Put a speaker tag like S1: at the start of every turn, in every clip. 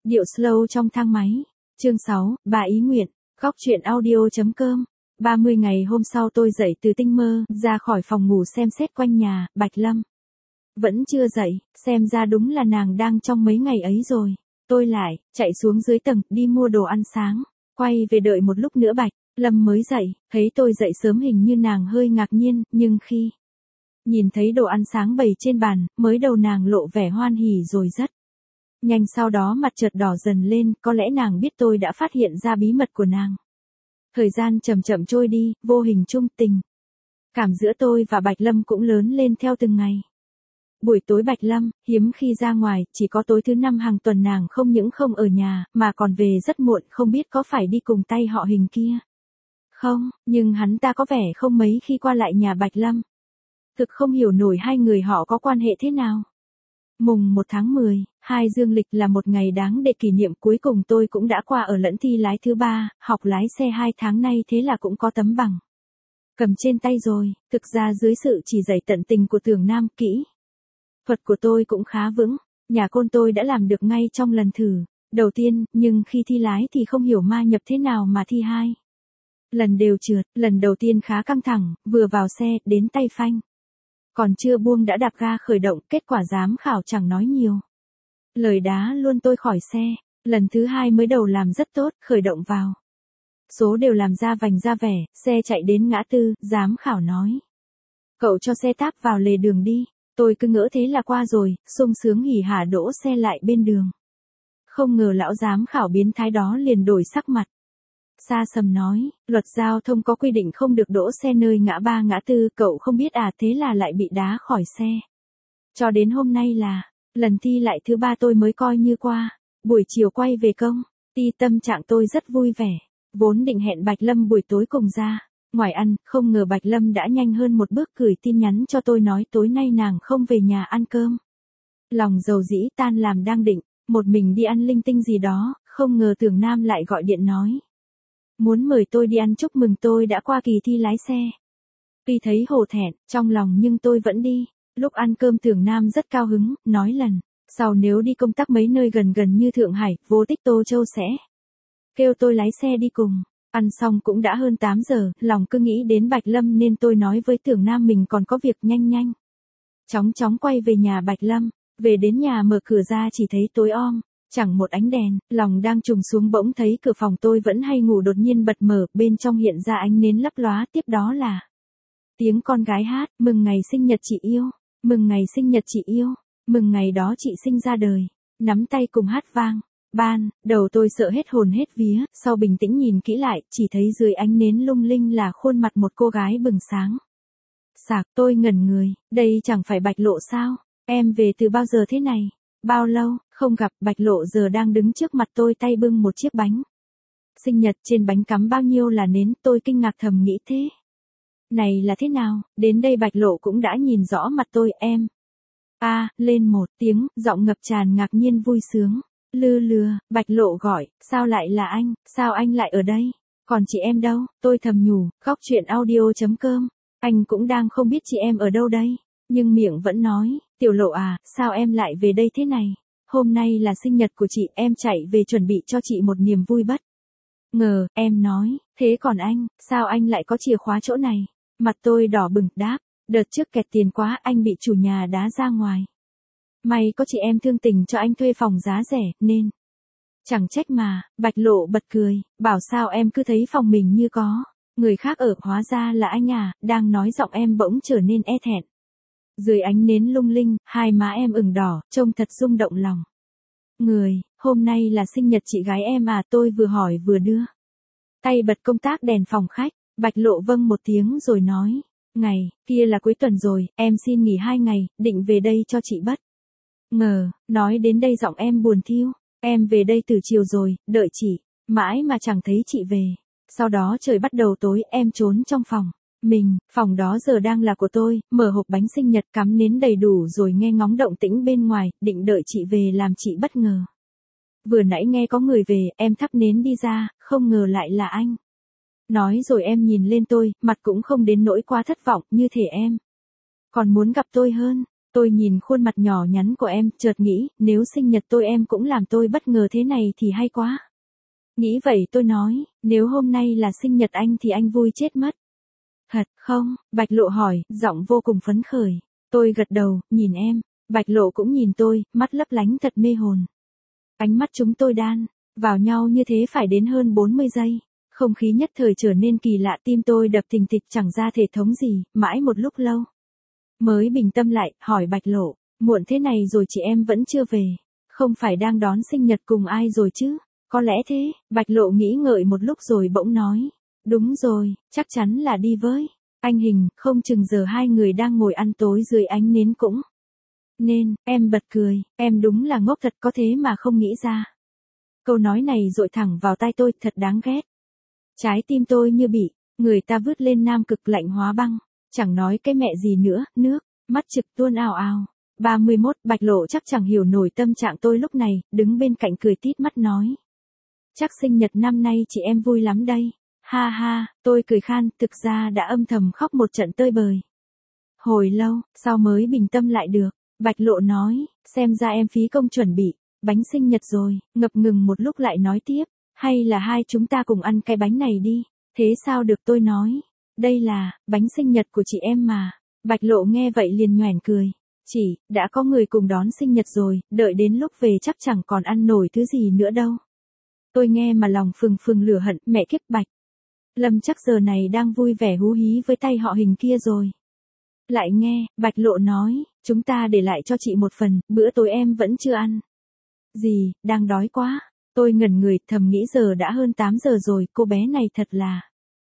S1: Điệu slow trong thang máy. Chương 6, bà ý nguyện. Góc truyện audio.com. 30 ngày hôm sau tôi dậy từ tinh mơ, ra khỏi phòng ngủ xem xét quanh nhà, Bạch Lâm vẫn chưa dậy, xem ra đúng là nàng đang trong mấy ngày ấy rồi. Tôi lại, chạy xuống dưới tầng, đi mua đồ ăn sáng, quay về đợi một lúc nữa Bạch Lâm mới dậy, thấy tôi dậy sớm hình như nàng hơi ngạc nhiên, nhưng khi nhìn thấy đồ ăn sáng bày trên bàn, mới đầu nàng lộ vẻ hoan hỉ rồi rất nhanh sau đó mặt chợt đỏ dần lên, có lẽ nàng biết tôi đã phát hiện ra bí mật của nàng. Thời gian chậm chậm trôi đi, vô hình chung tình cảm giữa tôi và Bạch Lâm cũng lớn lên theo từng ngày. Buổi tối Bạch Lâm hiếm khi ra ngoài, chỉ có tối thứ 5 hàng tuần nàng không những không ở nhà, mà còn về rất muộn, không biết có phải đi cùng tay họ Hình kia không, nhưng hắn ta có vẻ không mấy khi qua lại nhà Bạch Lâm. Thực không hiểu nổi hai người họ có quan hệ thế nào. Mùng 1 tháng 10, 2 dương lịch là một ngày đáng để kỷ niệm, cuối cùng tôi cũng đã qua ở lẫn thi lái thứ 3, học lái xe 2 tháng nay thế là cũng có tấm bằng cầm trên tay rồi. Thực ra dưới sự chỉ dạy tận tình của Tưởng Nam, kỹ thuật của tôi cũng khá vững. Nhà Côn tôi đã làm được ngay trong lần thử đầu tiên, nhưng khi thi lái thì không hiểu ma nhập thế nào mà thi 2 lần đều trượt. Lần đầu tiên khá căng thẳng, vừa vào xe, đến tay phanh còn chưa buông đã đạp ga khởi động, kết quả giám khảo chẳng nói nhiều lời đá luôn tôi khỏi xe. Lần thứ 2 mới đầu làm rất tốt, khởi động vào số đều làm ra vành ra vẻ, xe chạy đến ngã tư, giám khảo nói: cậu cho xe táp vào lề đường đi. Tôi cứ ngỡ thế là qua rồi, sung sướng hỉ hả đỗ xe lại bên đường. Không ngờ lão giám khảo biến thái đó liền đổi sắc mặt. Xa sầm nói: luật giao thông có quy định không được đỗ xe nơi ngã ba ngã tư, cậu không biết à? Thế là lại bị đá khỏi xe. Cho đến hôm nay là lần thi lại thứ 3 tôi mới coi như qua. Buổi chiều quay về công ty, tâm trạng tôi rất vui vẻ. Vốn định hẹn Bạch Lâm buổi tối cùng ra ngoài ăn, không ngờ Bạch Lâm đã nhanh hơn một bước gửi tin nhắn cho tôi nói tối nay nàng không về nhà ăn cơm. Lòng dầu dĩ tan làm đang định một mình đi ăn linh tinh gì đó, không ngờ Tưởng Nam lại gọi điện nói muốn mời tôi đi ăn chúc mừng tôi đã qua kỳ thi lái xe. Tuy thấy hổ thẹn trong lòng nhưng tôi vẫn đi. Lúc ăn cơm Tưởng Nam rất cao hứng, nói lần sau nếu đi công tác mấy nơi gần gần như Thượng Hải, Vô Tích, Tô Châu sẽ kêu tôi lái xe đi cùng. Ăn xong cũng đã hơn 8 giờ, lòng cứ nghĩ đến Bạch Lâm nên tôi nói với Tưởng Nam mình còn có việc, nhanh chóng chóng quay về nhà Bạch Lâm. Về đến nhà mở cửa ra chỉ thấy tối om, chẳng một ánh đèn, lòng đang trùng xuống bỗng thấy cửa phòng tôi vẫn hay ngủ đột nhiên bật mở, bên trong hiện ra ánh nến lấp lóa, tiếp đó là tiếng con gái hát: mừng ngày sinh nhật chị yêu, mừng ngày sinh nhật chị yêu, mừng ngày đó chị sinh ra đời. Nắm tay cùng hát vang. Ban đầu tôi sợ hết hồn hết vía, sau bình tĩnh nhìn kỹ lại, chỉ thấy dưới ánh nến lung linh là khuôn mặt một cô gái bừng sáng sạc. Tôi ngẩn người, đây chẳng phải Bạch Lộ sao? Em về từ bao giờ thế này? Bao lâu không gặp? Bạch Lộ giờ đang đứng trước mặt tôi, tay bưng một chiếc bánh sinh nhật, trên bánh cắm bao nhiêu là nến. Tôi kinh ngạc thầm nghĩ thế này là thế nào? Đến đây Bạch Lộ cũng đã nhìn rõ mặt tôi. Em lên một tiếng, giọng ngập tràn ngạc nhiên vui sướng. Lư lừa, Bạch Lộ gọi: sao lại là anh, sao anh lại ở đây? Còn chị em đâu? Tôi thầm nhủ. Góc truyện audio.com. Anh cũng đang không biết chị em ở đâu đây, nhưng miệng vẫn nói: Tiểu Lộ à, sao em lại về đây thế này? Hôm nay là sinh nhật của chị, em chạy về chuẩn bị cho chị một niềm vui bất ngờ. Em nói: thế còn anh, sao anh lại có chìa khóa chỗ này? Mặt tôi đỏ bừng, đáp: đợt trước kẹt tiền quá, anh bị chủ nhà đá ra ngoài. May có chị em thương tình cho anh thuê phòng giá rẻ, nên chẳng trách mà. Bạch Lộ bật cười, bảo sao em cứ thấy phòng mình như có người khác ở, hóa ra là anh à. Đang nói giọng em bỗng trở nên e thẹn. Dưới ánh nến lung linh, hai má em ửng đỏ, trông thật rung động lòng người. Hôm nay là sinh nhật chị gái em à? Tôi vừa hỏi vừa đưa tay bật công tắc đèn phòng khách. Bạch Lộ vâng một tiếng rồi nói: ngày kia là cuối tuần rồi, em xin nghỉ 2 ngày, định về đây cho chị bất ngờ. Nói đến đây giọng em buồn thiu. Em về đây từ chiều rồi, đợi chị mãi mà chẳng thấy chị về. Sau đó trời bắt đầu tối, em trốn trong phòng mình, phòng đó giờ đang là của tôi, mở hộp bánh sinh nhật, cắm nến đầy đủ rồi nghe ngóng động tĩnh bên ngoài, định đợi chị về làm chị bất ngờ. Vừa nãy nghe có người về, em thắp nến đi ra, không ngờ lại là anh. Nói rồi em nhìn lên tôi, mặt cũng không đến nỗi quá thất vọng, như thể em còn muốn gặp tôi hơn. Tôi nhìn khuôn mặt nhỏ nhắn của em, chợt nghĩ, nếu sinh nhật tôi em cũng làm tôi bất ngờ thế này thì hay quá. Nghĩ vậy tôi nói, nếu hôm nay là sinh nhật anh thì anh vui chết mất. Thật không? Bạch Lộ hỏi, giọng vô cùng phấn khởi. Tôi gật đầu, nhìn em. Bạch Lộ cũng nhìn tôi, mắt lấp lánh thật mê hồn. Ánh mắt chúng tôi đan vào nhau như thế phải đến hơn 40 giây. Không khí nhất thời trở nên kỳ lạ, tim tôi đập thình thịch chẳng ra thể thống gì, mãi một lúc lâu. Mới bình tâm lại, hỏi Bạch Lộ, muộn thế này rồi chị em vẫn chưa về. Không phải đang đón sinh nhật cùng ai rồi chứ? Có lẽ thế, Bạch Lộ nghĩ ngợi một lúc rồi bỗng nói. Đúng rồi, chắc chắn là đi với anh Hình, không chừng giờ hai người đang ngồi ăn tối dưới ánh nến cũng. Nên, em bật cười, em đúng là ngốc thật, có thế mà không nghĩ ra. Câu nói này dội thẳng vào tai tôi, thật đáng ghét. Trái tim tôi như bị người ta vứt lên nam cực lạnh hóa băng. Chẳng nói cái mẹ gì nữa, nước mắt trực tuôn ào ào. 31, Bạch Lộ chắc chẳng hiểu nổi tâm trạng tôi lúc này, đứng bên cạnh cười tít mắt nói. Chắc sinh nhật năm nay chị em vui lắm đây. Ha ha, tôi cười khan, thực ra đã âm thầm khóc một trận tơi bời. Hồi lâu, sau mới bình tâm lại được. Bạch Lộ nói, xem ra em phí công chuẩn bị bánh sinh nhật rồi, ngập ngừng một lúc lại nói tiếp, hay là hai chúng ta cùng ăn cái bánh này đi. Thế sao được, tôi nói, đây là bánh sinh nhật của chị em mà. Bạch Lộ nghe vậy liền nhoẻn cười. Chỉ, đã có người cùng đón sinh nhật rồi, đợi đến lúc về chắc chẳng còn ăn nổi thứ gì nữa đâu. Tôi nghe mà lòng phừng phừng lửa hận, mẹ kiếp Bạch Lâm chắc giờ này đang vui vẻ hú hí với tay họ Hình kia rồi. Lại nghe, Bạch Lộ nói, chúng ta để lại cho chị một phần, bữa tối em vẫn chưa ăn. Gì, đang đói quá. Tôi ngẩn người, thầm nghĩ giờ đã hơn 8 giờ rồi, cô bé này thật là.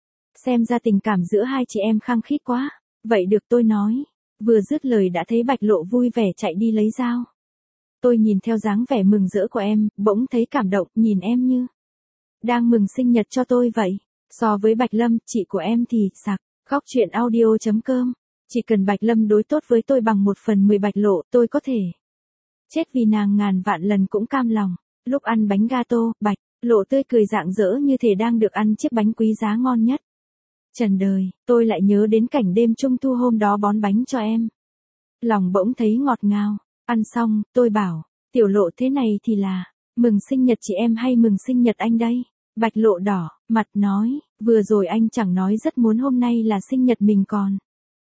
S1: Xem ra tình cảm giữa hai chị em khăng khít quá. Vậy được, tôi nói. Vừa dứt lời đã thấy Bạch Lộ vui vẻ chạy đi lấy dao. Tôi nhìn theo dáng vẻ mừng rỡ của em, bỗng thấy cảm động, nhìn em như đang mừng sinh nhật cho tôi vậy. So với Bạch Lâm, chị của em thì sặc. Góc truyện audio.com. Chỉ cần Bạch Lâm đối tốt với tôi bằng 1/10 Bạch Lộ, tôi có thể chết vì nàng ngàn vạn lần cũng cam lòng. Lúc ăn bánh gato, Bạch Lộ tươi cười rạng rỡ như thể đang được ăn chiếc bánh quý giá ngon nhất trần đời. Tôi lại nhớ đến cảnh đêm trung thu hôm đó bón bánh cho em. Lòng bỗng thấy ngọt ngào. Ăn xong, tôi bảo, Tiểu Lộ thế này thì là mừng sinh nhật chị em hay mừng sinh nhật anh đây? Bạch Lộ đỏ mặt nói, vừa rồi anh chẳng nói rất muốn hôm nay là sinh nhật mình còn.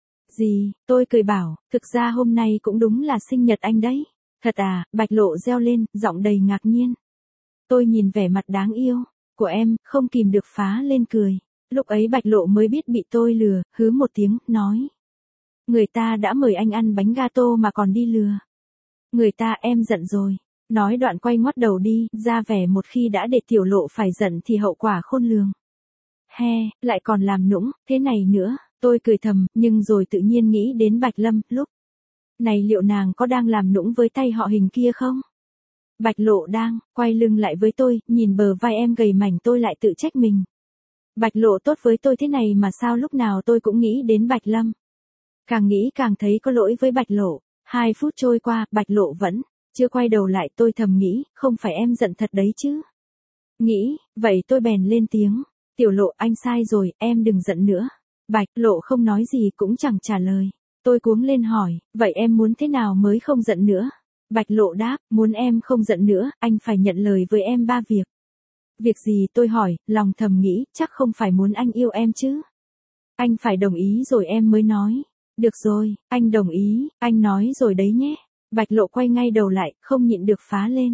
S1: Gì, tôi cười bảo, thực ra hôm nay cũng đúng là sinh nhật anh đấy. Thật à, Bạch Lộ reo lên, giọng đầy ngạc nhiên. Tôi nhìn vẻ mặt đáng yêu của em, không kìm được phá lên cười. Lúc ấy Bạch Lộ mới biết bị tôi lừa, hứ một tiếng, nói. Người ta đã mời anh ăn bánh gato mà còn đi lừa. Người ta, em giận rồi. Nói đoạn quay ngoắt đầu đi, ra vẻ một khi đã để Tiểu Lộ phải giận thì hậu quả khôn lường. He, lại còn làm nũng, thế này nữa. Tôi cười thầm, nhưng rồi tự nhiên nghĩ đến Bạch Lâm, lúc này liệu nàng có đang làm nũng với tay họ Hình kia không? Bạch Lộ đang quay lưng lại với tôi, nhìn bờ vai em gầy mảnh, tôi lại tự trách mình. Bạch Lộ tốt với tôi thế này mà sao lúc nào tôi cũng nghĩ đến Bạch Lâm. Càng nghĩ càng thấy có lỗi với Bạch Lộ. 2 phút trôi qua, Bạch Lộ vẫn chưa quay đầu lại, tôi thầm nghĩ, không phải em giận thật đấy chứ? Nghĩ, vậy tôi bèn lên tiếng. Tiểu Lộ, anh sai rồi, em đừng giận nữa. Bạch Lộ không nói gì cũng chẳng trả lời. Tôi cuống lên hỏi, vậy em muốn thế nào mới không giận nữa? Bạch Lộ đáp, muốn em không giận nữa, anh phải nhận lời với em 3 việc. Việc gì, tôi hỏi, lòng thầm nghĩ, chắc không phải muốn anh yêu em chứ? Anh phải đồng ý rồi em mới nói. Được rồi, anh đồng ý, anh nói rồi đấy nhé. Bạch Lộ quay ngay đầu lại, không nhịn được phá lên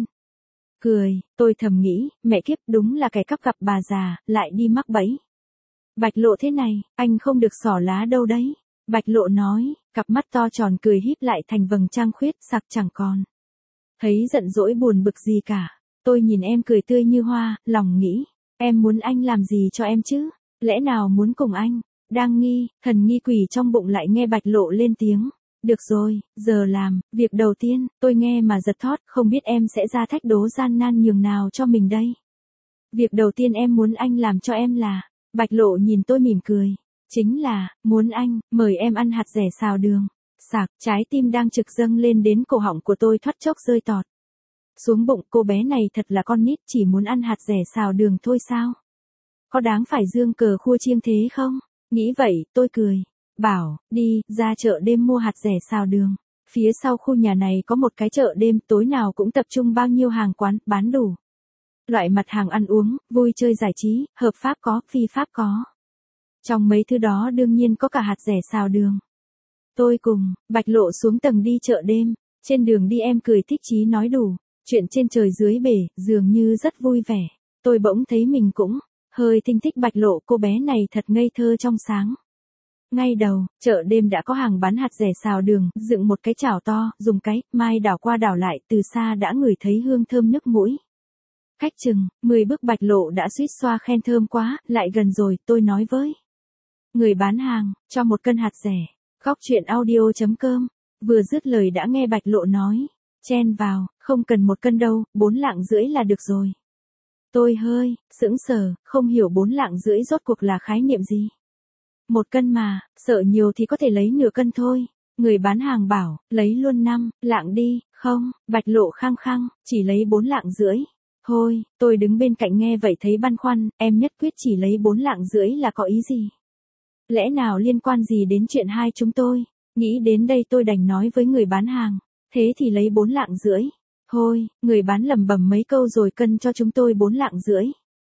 S1: cười. Tôi thầm nghĩ, mẹ kiếp, đúng là kẻ cắp gặp bà già, lại đi mắc bẫy. Bạch Lộ thế này, anh không được xỏ lá đâu đấy. Bạch Lộ nói, cặp mắt to tròn cười híp lại thành vầng trăng khuyết, sặc chẳng còn thấy giận dỗi buồn bực gì cả. Tôi nhìn em cười tươi như hoa, lòng nghĩ, em muốn anh làm gì cho em chứ? Lẽ nào muốn cùng anh? Đang nghi, thần nghi quỷ trong bụng lại nghe Bạch Lộ lên tiếng. Được rồi, giờ làm, việc đầu tiên, tôi nghe mà giật thót, không biết em sẽ ra thách đố gian nan nhường nào cho mình đây. Việc đầu tiên em muốn anh làm cho em là, Bạch Lộ nhìn tôi mỉm cười. Chính là, muốn anh, mời em ăn hạt dẻ xào đường. Sạc, trái tim đang trực dâng lên đến cổ họng của tôi thoát chốc rơi tọt xuống bụng. Cô bé này thật là con nít, chỉ muốn ăn hạt dẻ xào đường thôi sao? Có đáng phải giương cờ khua chiêng thế không? Nghĩ vậy, tôi cười. Bảo, đi, ra chợ đêm mua hạt dẻ xào đường. Phía sau khu nhà này có một cái chợ đêm, tối nào cũng tập trung bao nhiêu hàng quán, bán đủ loại mặt hàng ăn uống, vui chơi giải trí, hợp pháp có, phi pháp có. Trong mấy thứ đó đương nhiên có cả hạt dẻ xào đường. Tôi cùng Bạch Lộ xuống tầng đi chợ đêm, trên đường đi em cười thích chí nói đủ, chuyện trên trời dưới bể, dường như rất vui vẻ. Tôi bỗng thấy mình cũng hơi thinh thích Bạch Lộ, cô bé này thật ngây thơ trong sáng. Ngay đầu, chợ đêm đã có hàng bán hạt dẻ xào đường, dựng một cái chảo to, dùng cái mai đảo qua đảo lại, từ xa đã ngửi thấy hương thơm nức mũi. Cách chừng 10 bước Bạch Lộ đã suýt xoa khen thơm quá, lại gần rồi, tôi nói với người bán hàng, cho 1 cân hạt dẻ. Góc truyện audio.com. Vừa dứt lời đã nghe Bạch Lộ nói, chen vào, không cần 1 cân đâu, 4 lạng rưỡi là được rồi. Tôi hơi sững sờ, không hiểu 4 lạng rưỡi rốt cuộc là khái niệm gì. 1 cân mà, sợ nhiều thì có thể lấy nửa cân thôi. Người bán hàng bảo, lấy luôn 5 lạng đi. Không, Bạch Lộ khăng khăng, chỉ lấy 4 lạng rưỡi. Thôi, tôi đứng bên cạnh nghe vậy thấy băn khoăn, em nhất quyết chỉ lấy 4 lạng rưỡi là có ý gì? Lẽ nào liên quan gì đến chuyện hai chúng tôi? Nghĩ đến đây tôi đành nói với người bán hàng, thế thì lấy 4 lạng rưỡi. Thôi, người bán lẩm bẩm mấy câu rồi cân cho chúng tôi 4 lạng rưỡi.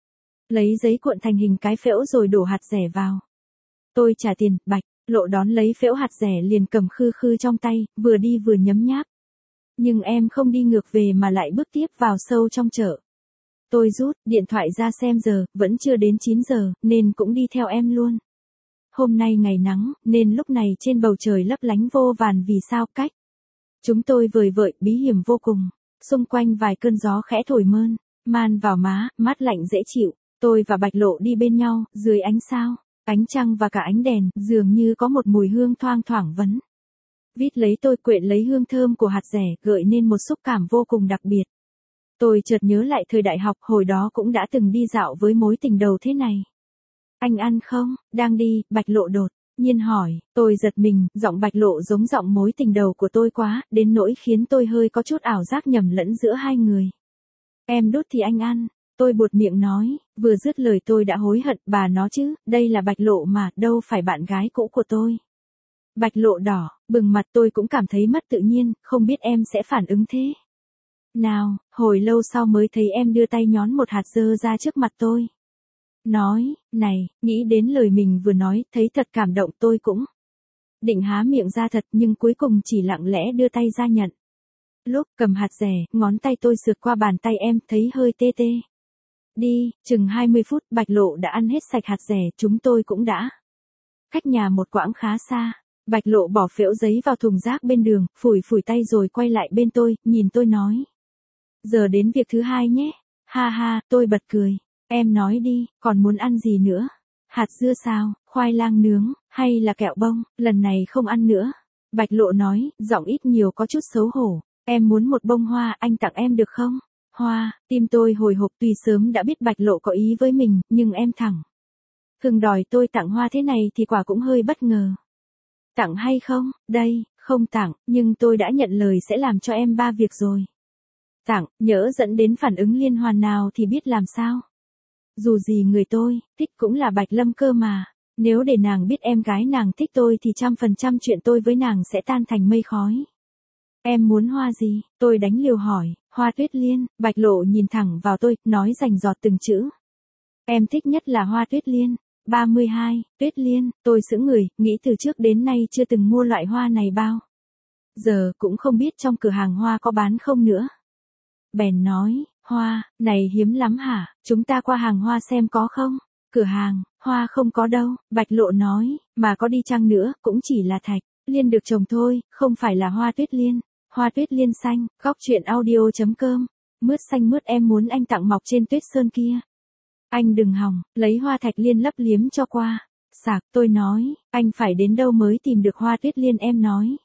S1: Lấy giấy cuộn thành hình cái phễu rồi đổ hạt dẻ vào. Tôi trả tiền, Bạch Lộ đón lấy phễu hạt dẻ liền cầm khư khư trong tay, vừa đi vừa nhấm nháp. Nhưng em không đi ngược về mà lại bước tiếp vào sâu trong chợ. Tôi rút điện thoại ra xem giờ, vẫn chưa đến 9 giờ, nên cũng đi theo em luôn. Hôm nay ngày nắng, nên lúc này trên bầu trời lấp lánh vô vàn vì sao cách. Chúng tôi vời vợi, bí hiểm vô cùng. Xung quanh vài cơn gió khẽ thổi mơn, man vào má, mát lạnh dễ chịu. Tôi và Bạch Lộ đi bên nhau, dưới ánh sao, ánh trăng và cả ánh đèn, dường như có một mùi hương thoang thoảng vấn. Vít lấy tôi quện lấy hương thơm của hạt dẻ, gợi nên một xúc cảm vô cùng đặc biệt. Tôi chợt nhớ lại thời đại học, hồi đó cũng đã từng đi dạo với mối tình đầu thế này. Anh ăn không? Đang đi, Bạch Lộ đột nhiên hỏi. Tôi giật mình, giọng Bạch Lộ giống giọng mối tình đầu của tôi quá, đến nỗi khiến tôi hơi có chút ảo giác nhầm lẫn giữa hai người. Em đút thì anh ăn. Tôi buột miệng nói, vừa dứt lời tôi đã hối hận, bà nó chứ, đây là Bạch Lộ mà, đâu phải bạn gái cũ của tôi. Bạch Lộ đỏ bừng mặt, tôi cũng cảm thấy mất tự nhiên, không biết em sẽ phản ứng thế nào. Hồi lâu sau mới thấy em đưa tay nhón một hạt dơ ra trước mặt tôi. Nói, này, nghĩ đến lời mình vừa nói, thấy thật cảm động. Tôi cũng định há miệng ra thật, nhưng cuối cùng chỉ lặng lẽ đưa tay ra nhận. Lúc cầm hạt dẻ, ngón tay tôi sượt qua bàn tay em, thấy hơi tê tê. Đi, chừng 20 phút, Bạch Lộ đã ăn hết sạch hạt dẻ, chúng tôi cũng đã cách nhà một quãng khá xa. Bạch Lộ bỏ phễu giấy vào thùng rác bên đường, phủi phủi tay rồi quay lại bên tôi, nhìn tôi nói. Giờ đến việc thứ hai nhé. Ha ha, tôi bật cười. Em nói đi, còn muốn ăn gì nữa? Hạt dưa xào, khoai lang nướng, hay là kẹo bông? Lần này không ăn nữa. Bạch Lộ nói, giọng ít nhiều có chút xấu hổ. Em muốn một bông hoa, anh tặng em được không? Hoa, tim tôi hồi hộp, tuy sớm đã biết Bạch Lộ có ý với mình, nhưng em thẳng thường đòi tôi tặng hoa thế này thì quả cũng hơi bất ngờ. Tặng hay không? Đây, không tặng, nhưng tôi đã nhận lời sẽ làm cho em 3 việc rồi. Tặng, nhỡ dẫn đến phản ứng liên hoàn nào thì biết làm sao. Dù gì người tôi thích cũng là Bạch Lâm cơ mà. Nếu để nàng biết em gái nàng thích tôi thì 100% chuyện tôi với nàng sẽ tan thành mây khói. Em muốn hoa gì? Tôi đánh liều hỏi. Hoa tuyết liên. Bạch Lộ nhìn thẳng vào tôi, nói rành rọt từng chữ. Em thích nhất là hoa tuyết liên. 32, tuyết liên. Tôi sững người, nghĩ từ trước đến nay chưa từng mua loại hoa này bao giờ, cũng không biết trong cửa hàng hoa có bán không nữa. Bèn nói, hoa này hiếm lắm hả? Chúng ta qua hàng hoa xem có không? Cửa hàng hoa không có đâu. Bạch Lộ nói, mà có đi chăng nữa, cũng chỉ là thạch liên được trồng thôi, không phải là hoa tuyết liên. Hoa tuyết liên xanh. Góc truyện audio.com. Mướt xanh mướt, em muốn anh tặng mọc trên tuyết sơn kia. Anh đừng hòng, lấy hoa thạch liên lấp liếm cho qua. Sạc, tôi nói, anh phải đến đâu mới tìm được hoa tuyết liên? Em nói,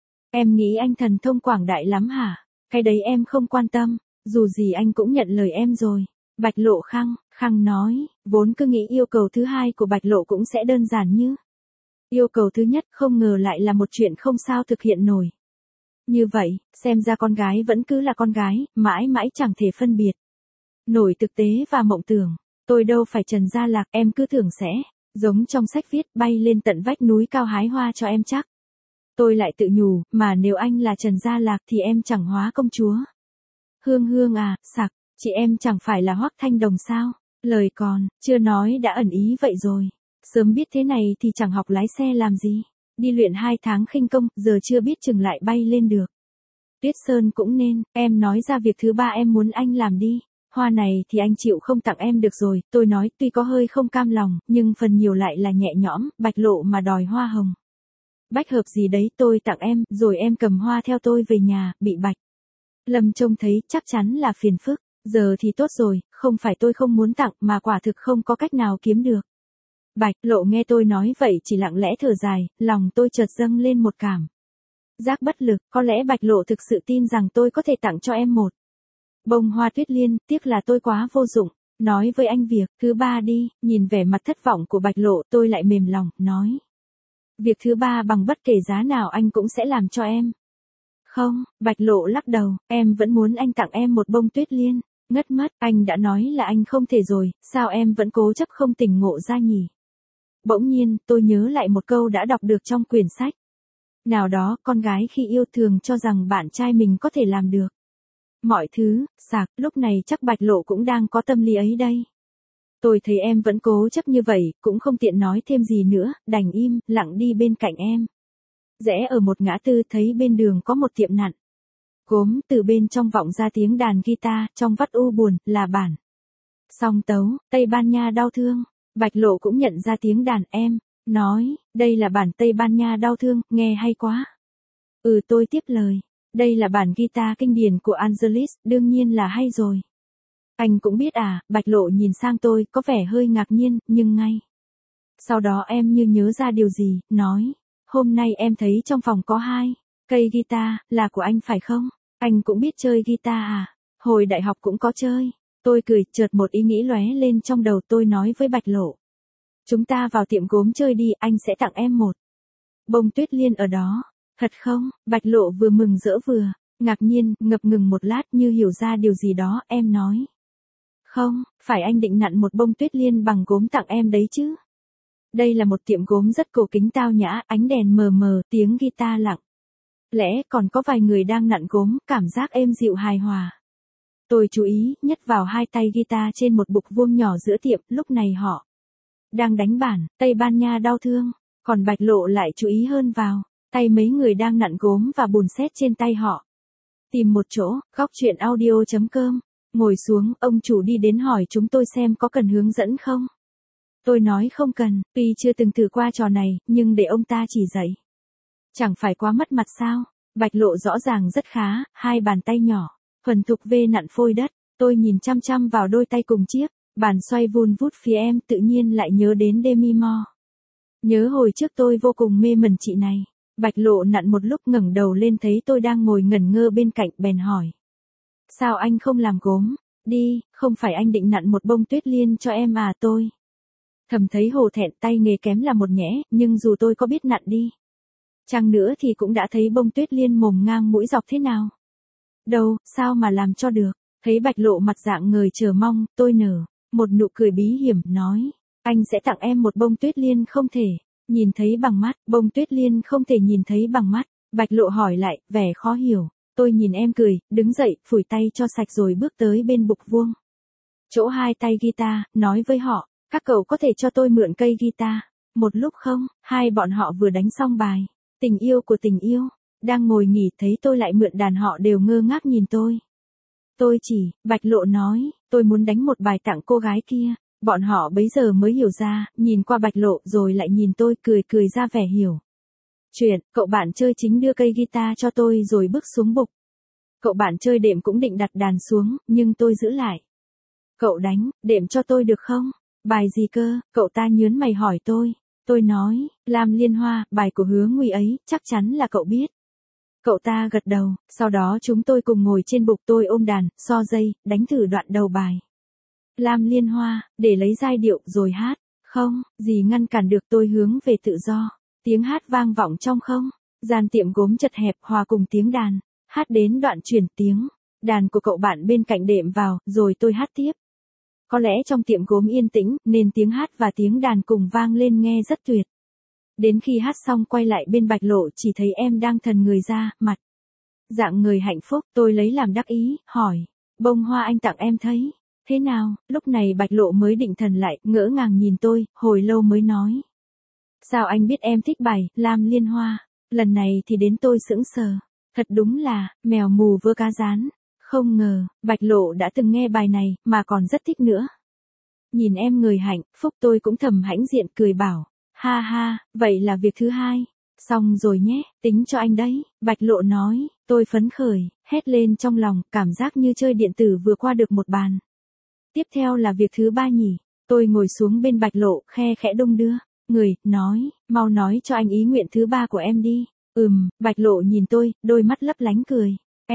S1: em nghĩ anh thần thông quảng đại lắm hả? Cái đấy em không quan tâm, dù gì anh cũng nhận lời em rồi. Bạch Lộ khăng nói, vốn cứ nghĩ yêu cầu thứ hai của Bạch Lộ cũng sẽ đơn giản như yêu cầu thứ nhất, không ngờ lại là một chuyện không sao thực hiện nổi. Như vậy, xem ra con gái vẫn cứ là con gái, mãi mãi chẳng thể phân biệt nổi thực tế và mộng tưởng. Tôi đâu phải Trần Gia Lạc, em cứ tưởng sẽ giống trong sách viết, bay lên tận vách núi cao hái hoa cho em chắc. Tôi lại tự nhủ, mà nếu anh là Trần Gia Lạc thì em chẳng hóa công chúa. Hương Hương à, sặc, chị em chẳng phải là Hoắc Thanh Đồng sao? Lời còn, chưa nói đã ẩn ý vậy rồi. Sớm biết thế này thì chẳng học lái xe làm gì. Đi luyện 2 tháng khinh công, giờ chưa biết chừng lại bay lên được. Tuyết Sơn cũng nên, em nói ra việc thứ ba em muốn anh làm đi. Hoa này thì anh chịu không tặng em được rồi, tôi nói tuy có hơi không cam lòng, nhưng phần nhiều lại là nhẹ nhõm, Bạch Lộ mà đòi hoa hồng. Bách hợp gì đấy tôi tặng em, rồi em cầm hoa theo tôi về nhà, bị Bạch Lâm trông thấy chắc chắn là phiền phức. Giờ thì tốt rồi, không phải tôi không muốn tặng mà quả thực không có cách nào kiếm được. Bạch Lộ nghe tôi nói vậy chỉ lặng lẽ thở dài, lòng tôi chợt dâng lên một cảm giác bất lực, có lẽ Bạch Lộ thực sự tin rằng tôi có thể tặng cho em một bông hoa tuyết liên, tiếc là tôi quá vô dụng. Nói với anh việc thứ ba đi, nhìn vẻ mặt thất vọng của Bạch Lộ tôi lại mềm lòng, nói. Việc thứ ba bằng bất kể giá nào anh cũng sẽ làm cho em. Không, Bạch Lộ lắc đầu, em vẫn muốn anh tặng em một bông tuyết liên. Ngất mất, anh đã nói là anh không thể rồi, sao em vẫn cố chấp không tỉnh ngộ ra nhỉ? Bỗng nhiên, tôi nhớ lại một câu đã đọc được trong quyển sách. Nào đó, con gái khi yêu thường cho rằng bạn trai mình có thể làm được mọi thứ, sạc, lúc này chắc Bạch Lộ cũng đang có tâm lý ấy đây. Tôi thấy em vẫn cố chấp như vậy, cũng không tiện nói thêm gì nữa, đành im, lặng đi bên cạnh em. Rẽ ở một ngã tư thấy bên đường có một tiệm nặn gốm, từ bên trong vọng ra tiếng đàn guitar, trong vắt u buồn, là bản song tấu, Tây Ban Nha đau thương. Bạch Lộ cũng nhận ra tiếng đàn em, nói, đây là bản Tây Ban Nha đau thương, nghe hay quá. Tôi tiếp lời, đây là bản guitar kinh điển của Angelis, đương nhiên là hay rồi. Anh cũng biết à, Bạch Lộ nhìn sang tôi, có vẻ hơi ngạc nhiên, nhưng ngay sau đó em như nhớ ra điều gì, nói, hôm nay em thấy trong phòng có 2 cây guitar, là của anh phải không? Anh cũng biết chơi guitar à? Hồi đại học cũng có chơi. Tôi cười, chợt một ý nghĩ lóe lên trong đầu, tôi nói với Bạch Lộ. Chúng ta vào tiệm gốm chơi đi, anh sẽ tặng em một bông tuyết liên ở đó. Thật không? Bạch Lộ vừa mừng rỡ vừa ngạc nhiên, ngập ngừng một lát như hiểu ra điều gì đó, em nói. Không, phải anh định nặn một bông tuyết liên bằng gốm tặng em đấy chứ. Đây là một tiệm gốm rất cổ kính tao nhã, ánh đèn mờ mờ, tiếng guitar lặng lẽ, còn có vài người đang nặn gốm, cảm giác êm dịu hài hòa. Tôi chú ý nhất vào 2 tay guitar trên một bục vuông nhỏ giữa tiệm, lúc này họ đang đánh bản Tây Ban Nha đau thương, còn Bạch Lộ lại chú ý hơn vào tay mấy người đang nặn gốm và bùn sét trên tay họ. Tìm một chỗ, góc truyện audio.com, ngồi xuống, ông chủ đi đến hỏi chúng tôi xem có cần hướng dẫn không. Tôi nói không cần, tuy chưa từng thử qua trò này, nhưng để ông ta chỉ dạy. Chẳng phải quá mất mặt sao? Bạch Lộ rõ ràng rất khá, 2 bàn tay nhỏ thuần thục vê nặn phôi đất. Tôi nhìn chăm chăm vào đôi tay cùng chiếc bàn xoay vun vút phía em, tự nhiên lại nhớ đến Demi Moore. Nhớ hồi trước tôi vô cùng mê mẩn chị này. Bạch Lộ nặn một lúc ngẩng đầu lên thấy tôi đang ngồi ngẩn ngơ bên cạnh, bèn hỏi. Sao anh không làm gốm? Đi, không phải anh định nặn một bông tuyết liên cho em à? Tôi thầm thấy hổ thẹn, tay nghề kém là một nhẽ, nhưng dù tôi có biết nặn đi chăng nữa thì cũng đã thấy bông tuyết liên mồm ngang mũi dọc thế nào. Đâu, sao mà làm cho được. Thấy Bạch Lộ mặt dạng ngời chờ mong, tôi nở một nụ cười bí hiểm, nói. Anh sẽ tặng em một bông tuyết liên không thể nhìn thấy bằng mắt. Bông tuyết liên không thể nhìn thấy bằng mắt. Bạch Lộ hỏi lại, vẻ khó hiểu. Tôi nhìn em cười, đứng dậy, phủi tay cho sạch rồi bước tới bên bục vuông chỗ 2 tay guitar, nói với họ. Các cậu có thể cho tôi mượn cây guitar một lúc không? Hai bọn họ vừa đánh xong bài Tình yêu của tình yêu, đang ngồi nghỉ thấy tôi lại mượn đàn, họ đều ngơ ngác nhìn tôi. Tôi chỉ, Bạch Lộ nói, tôi muốn đánh một bài tặng cô gái kia. Bọn họ bấy giờ mới hiểu ra, nhìn qua Bạch Lộ rồi lại nhìn tôi, cười cười ra vẻ hiểu chuyện. Cậu bạn chơi chính đưa cây guitar cho tôi rồi bước xuống bục. Cậu bạn chơi đệm cũng định đặt đàn xuống, nhưng tôi giữ lại. Cậu đánh đệm cho tôi được không? Bài gì cơ? Cậu ta nhớn mày hỏi tôi. Tôi nói, Lam Liên Hoa, bài của Hứa Nguy ấy, chắc chắn là cậu biết. Cậu ta gật đầu, sau đó chúng tôi cùng ngồi trên bục, tôi ôm đàn, so dây, đánh thử đoạn đầu bài Lam Liên Hoa, để lấy giai điệu rồi hát. Không, gì ngăn cản được tôi hướng về tự do. Tiếng hát vang vọng trong không gian tiệm gốm chật hẹp, hòa cùng tiếng đàn. Hát đến đoạn chuyển tiếng đàn của cậu bạn bên cạnh đệm vào, rồi tôi hát tiếp. Có lẽ trong tiệm gốm yên tĩnh, nên tiếng hát và tiếng đàn cùng vang lên nghe rất tuyệt Đến khi hát xong quay lại bên Bạch Lộ chỉ thấy em đang thần người ra, mặt dạng người hạnh phúc, tôi lấy làm đắc ý, hỏi, bông hoa anh tặng em thấy thế nào? Lúc này Bạch Lộ mới định thần lại, ngỡ ngàng nhìn tôi, hồi lâu mới nói. Sao anh biết em thích bài Lam Liên Hoa? Lần này thì đến tôi sững sờ. Thật đúng là, mèo mù vớ cá rán. Không ngờ, Bạch Lộ đã từng nghe bài này, mà còn rất thích nữa. Nhìn em người hạnh phúc tôi cũng thầm hãnh diện cười bảo. Ha ha, vậy là việc thứ hai. Xong rồi nhé, tính cho anh đấy. Bạch Lộ nói, tôi phấn khởi, hét lên trong lòng, cảm giác như chơi điện tử vừa qua được một bàn. Tiếp theo là việc thứ ba nhỉ. Tôi ngồi xuống bên Bạch Lộ, khe khẽ đung đưa người, nói, mau nói cho anh ý nguyện thứ ba của em đi. Bạch Lộ nhìn tôi, đôi mắt lấp lánh cười.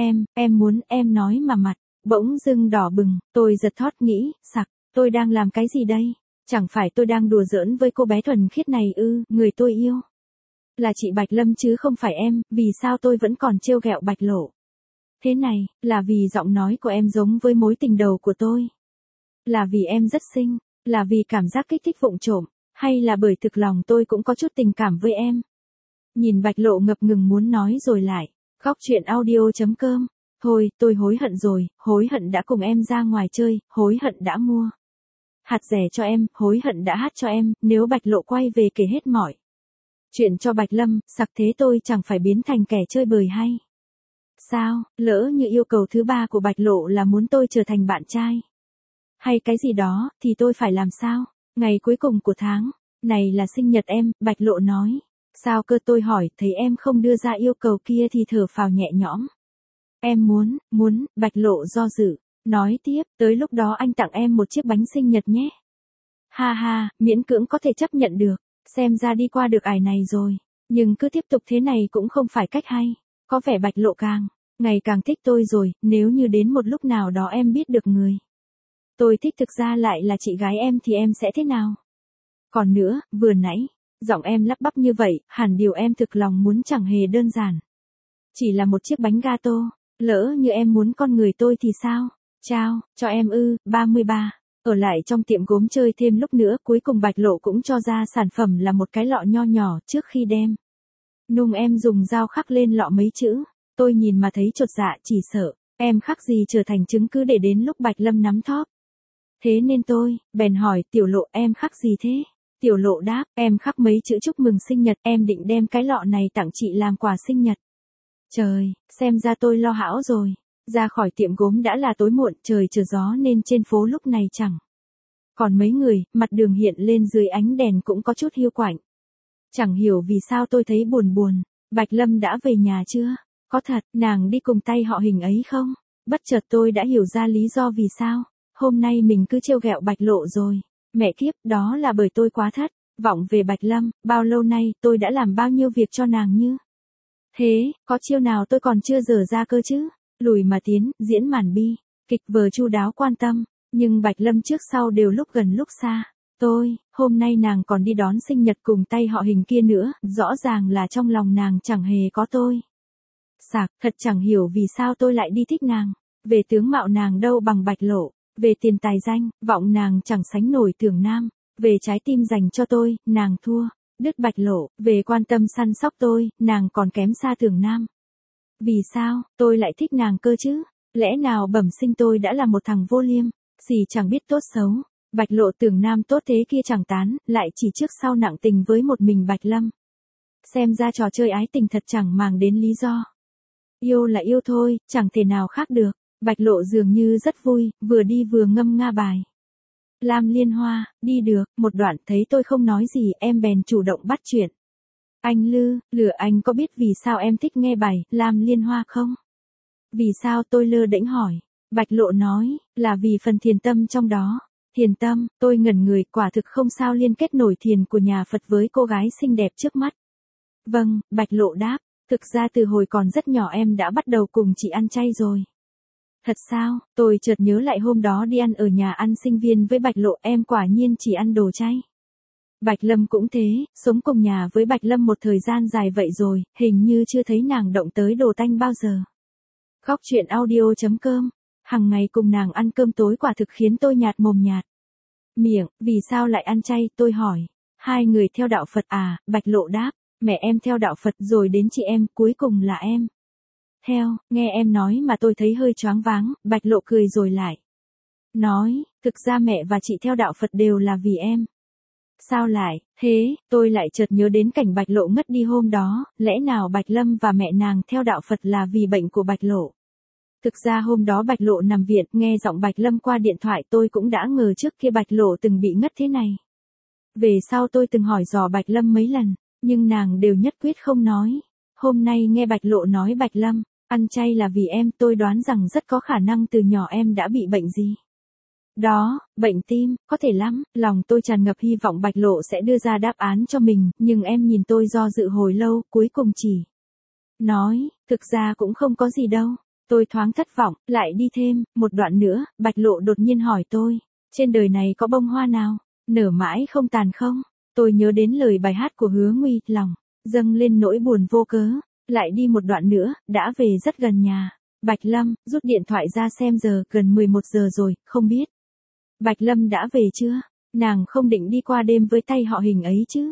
S1: Em muốn em nói mà mặt, bỗng dưng đỏ bừng, tôi giật thót nghĩ, sặc, tôi đang làm cái gì đây? Chẳng phải tôi đang đùa giỡn với cô bé thuần khiết này ư, người tôi yêu. Là chị Bạch Lâm chứ không phải em, vì sao tôi vẫn còn trêu ghẹo Bạch Lộ? Thế này, là vì giọng nói của em giống với mối tình đầu của tôi. Là vì em rất xinh, là vì cảm giác kích thích vụng trộm, hay là bởi thực lòng tôi cũng có chút tình cảm với em? Nhìn Bạch Lộ ngập ngừng muốn nói rồi lại, góc chuyện audio.com. Thôi, tôi hối hận rồi, hối hận đã cùng em ra ngoài chơi, hối hận đã mua hạt rẻ cho em, hối hận đã hát cho em, nếu Bạch Lộ quay về kể hết mọi chuyện cho Bạch Lâm, sặc thế tôi chẳng phải biến thành kẻ chơi bời hay sao? Lỡ như yêu cầu thứ ba của Bạch Lộ là muốn tôi trở thành bạn trai hay cái gì đó, thì tôi phải làm sao? Ngày cuối cùng của tháng này là sinh nhật em, Bạch Lộ nói. Sao cơ, tôi hỏi, thấy em không đưa ra yêu cầu kia thì thở phào nhẹ nhõm. Em muốn, Bạch Lộ do dự, nói tiếp, tới lúc đó anh tặng em một chiếc bánh sinh nhật nhé. Ha ha, miễn cưỡng có thể chấp nhận được, xem ra đi qua được ải này rồi, nhưng cứ tiếp tục thế này cũng không phải cách hay. Có vẻ Bạch Lộ ngày càng thích tôi rồi, nếu như đến một lúc nào đó em biết được người tôi thích thực ra lại là chị gái em thì em sẽ thế nào? Còn nữa, vừa nãy, giọng em lắp bắp như vậy, hẳn điều em thực lòng muốn chẳng hề đơn giản. Chỉ là một chiếc bánh gato, lỡ như em muốn con người tôi thì sao? Trao, cho em ư, 33. Ở lại trong tiệm gốm chơi thêm lúc nữa, cuối cùng Bạch Lộ cũng cho ra sản phẩm là một cái lọ nho nhỏ trước khi đem. Nung em dùng dao khắc lên lọ mấy chữ, tôi nhìn mà thấy chột dạ, chỉ sợ em khắc gì trở thành chứng cứ để đến lúc Bạch Lâm nắm thóp. Thế nên tôi bèn hỏi Tiểu Lộ, em khắc gì thế? Tiểu Lộ đáp, em khắc mấy chữ chúc mừng sinh nhật, em định đem cái lọ này tặng chị làm quà sinh nhật. Trời, xem ra tôi lo hão rồi. Ra khỏi tiệm gốm đã là tối muộn, trời trở gió nên trên phố lúc này chẳng còn mấy người, mặt đường hiện lên dưới ánh đèn cũng có chút hiu quạnh. Chẳng hiểu vì sao tôi thấy buồn buồn. Bạch Lâm đã về nhà chưa? Có thật, nàng đi cùng tay họ Hình ấy không? Bất chợt tôi đã hiểu ra lý do vì sao hôm nay mình cứ trêu ghẹo Bạch Lộ rồi. Mẹ kiếp, đó là bởi tôi quá thất vọng về Bạch Lâm, bao lâu nay tôi đã làm bao nhiêu việc cho nàng như thế, có chiêu nào tôi còn chưa dở ra cơ chứ? Lùi mà tiến, diễn màn bi kịch vở chu đáo quan tâm, nhưng Bạch Lâm trước sau đều lúc gần lúc xa. Hôm nay nàng còn đi đón sinh nhật cùng tay họ Hình kia nữa, rõ ràng là trong lòng nàng chẳng hề có tôi. Sạc, thật chẳng hiểu vì sao tôi lại đi thích nàng. Về tướng mạo nàng đâu bằng Bạch Lộ, về tiền tài danh, vọng nàng chẳng sánh nổi Tưởng Nam, về trái tim dành cho tôi, nàng thua đứt Bạch Lộ, về quan tâm săn sóc tôi, nàng còn kém xa Tưởng Nam. Vì sao tôi lại thích nàng cơ chứ? Lẽ nào bẩm sinh tôi đã là một thằng vô liêm sỉ chẳng biết tốt xấu? Bạch Lộ Tưởng Nam tốt thế kia chẳng tán, lại chỉ trước sau nặng tình với một mình Bạch Lâm. Xem ra trò chơi ái tình thật chẳng màng đến lý do. Yêu là yêu thôi, chẳng thể nào khác được. Bạch Lộ dường như rất vui, vừa đi vừa ngâm nga bài Lam Liên Hoa. Đi được một đoạn thấy tôi không nói gì, em bèn chủ động bắt chuyện. Anh Lừa anh có biết vì sao em thích nghe bài Lam Liên Hoa không? Vì sao, tôi lơ đễnh hỏi. Bạch Lộ nói, là vì phần thiền tâm trong đó. Thiền tâm, tôi ngẩn người, quả thực không sao liên kết nổi thiền của nhà Phật với cô gái xinh đẹp trước mắt. Vâng, Bạch Lộ đáp, thực ra từ hồi còn rất nhỏ em đã bắt đầu cùng chị ăn chay rồi. Thật sao? Tôi chợt nhớ lại hôm đó đi ăn ở nhà ăn sinh viên với Bạch Lộ, em quả nhiên chỉ ăn đồ chay. Bạch Lâm cũng thế, sống cùng nhà với Bạch Lâm một thời gian dài vậy rồi, hình như chưa thấy nàng động tới đồ tanh bao giờ. Góc chuyện audio.com. Hằng ngày cùng nàng ăn cơm tối quả thực khiến tôi nhạt mồm nhạt miệng. Vì sao lại ăn chay, tôi hỏi. Hai người theo đạo Phật à, Bạch Lộ đáp, mẹ em theo đạo Phật rồi đến chị em, cuối cùng là em. Theo, nghe em nói mà tôi thấy hơi choáng váng, Bạch Lộ cười rồi lại. Nói, thực ra mẹ và chị theo đạo Phật đều là vì em. Sao lại, thế, tôi lại chợt nhớ đến cảnh Bạch Lộ ngất đi hôm đó, lẽ nào Bạch Lâm và mẹ nàng theo đạo Phật là vì bệnh của Bạch Lộ. Thực ra hôm đó Bạch Lộ nằm viện, nghe giọng Bạch Lâm qua điện thoại tôi cũng đã ngờ trước kia Bạch Lộ từng bị ngất thế này. Về sau tôi từng hỏi dò Bạch Lâm mấy lần, nhưng nàng đều nhất quyết không nói. Hôm nay nghe Bạch Lộ nói Bạch Lâm, ăn chay là vì em, tôi đoán rằng rất có khả năng từ nhỏ em đã bị bệnh gì. Đó, bệnh tim, có thể lắm, lòng tôi tràn ngập hy vọng Bạch Lộ sẽ đưa ra đáp án cho mình, nhưng em nhìn tôi do dự hồi lâu, cuối cùng chỉ nói, thực ra cũng không có gì đâu. Tôi thoáng thất vọng, lại đi thêm, một đoạn nữa, Bạch Lộ đột nhiên hỏi tôi, trên đời này có bông hoa nào, nở mãi không tàn không? Tôi nhớ đến lời bài hát của Hứa Nguy, lòng dâng lên nỗi buồn vô cớ, lại đi một đoạn nữa, đã về rất gần nhà. Bạch Lâm, rút điện thoại ra xem giờ, gần 11 giờ rồi, không biết. Bạch Lâm đã về chưa? Nàng không định đi qua đêm với tay họ Hình ấy chứ?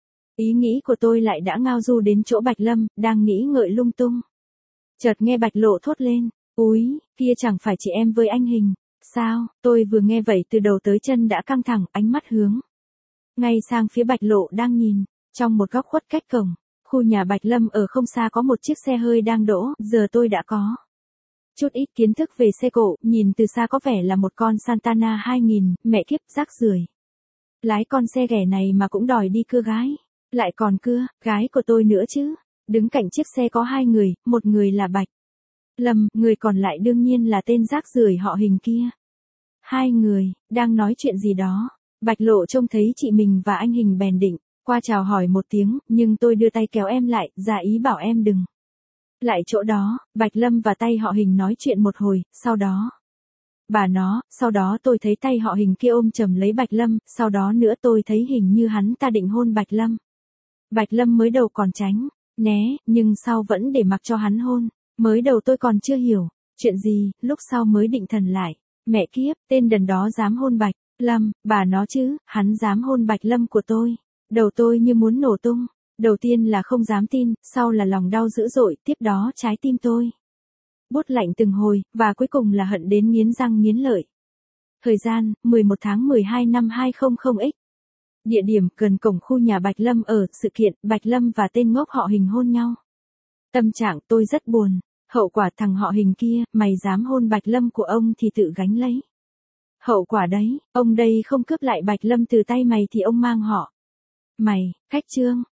S1: Ý nghĩ của tôi lại đã ngao du đến chỗ Bạch Lâm, đang nghĩ ngợi lung tung. Chợt nghe Bạch Lộ thốt lên, úi, kia chẳng phải chị em với anh Hình, sao? Tôi vừa nghe vậy từ đầu tới chân đã căng thẳng, ánh mắt hướng ngay sang phía Bạch Lộ đang nhìn, trong một góc khuất cách cổng, khu nhà Bạch Lâm ở không xa có một chiếc xe hơi đang đỗ, giờ tôi đã có chút ít kiến thức về xe cộ, nhìn từ xa có vẻ là một con Santana 2000, mẹ kiếp rác rưởi. Lái con xe ghẻ này mà cũng đòi đi cưa gái, lại còn cưa, gái của tôi nữa chứ. Đứng cạnh chiếc xe có hai người, một người là Bạch Lâm, người còn lại đương nhiên là tên rác rưởi họ Hình kia. Hai người, đang nói chuyện gì đó, Bạch Lộ trông thấy chị mình và anh Hình bèn định qua chào hỏi một tiếng, nhưng tôi đưa tay kéo em lại, ra ý bảo em đừng lại chỗ đó. Bạch Lâm và tay họ Hình nói chuyện một hồi, sau đó sau đó tôi thấy tay họ Hình kia ôm chầm lấy Bạch Lâm, sau đó nữa tôi thấy hình như hắn ta định hôn Bạch Lâm. Bạch Lâm mới đầu còn tránh né, nhưng sau vẫn để mặc cho hắn hôn. Mới đầu tôi còn chưa hiểu chuyện gì, lúc sau mới định thần lại. Mẹ kiếp, tên đần đó dám hôn Bạch Lâm, bà nó chứ, hắn dám hôn Bạch Lâm của tôi. Đầu tôi như muốn nổ tung. Đầu tiên là không dám tin, sau là lòng đau dữ dội, tiếp đó trái tim tôi buốt lạnh từng hồi, và cuối cùng là hận đến nghiến răng nghiến lợi. Thời gian, 11 tháng 12 năm 200X. Địa điểm, gần cổng khu nhà Bạch Lâm ở, sự kiện, Bạch Lâm và tên ngốc họ Hình hôn nhau. Tâm trạng tôi rất buồn, hậu quả thằng họ Hình kia, mày dám hôn Bạch Lâm của ông thì tự gánh lấy. Hậu quả đấy, ông đây không cướp lại Bạch Lâm từ tay mày thì ông mang họ mày, cách chương.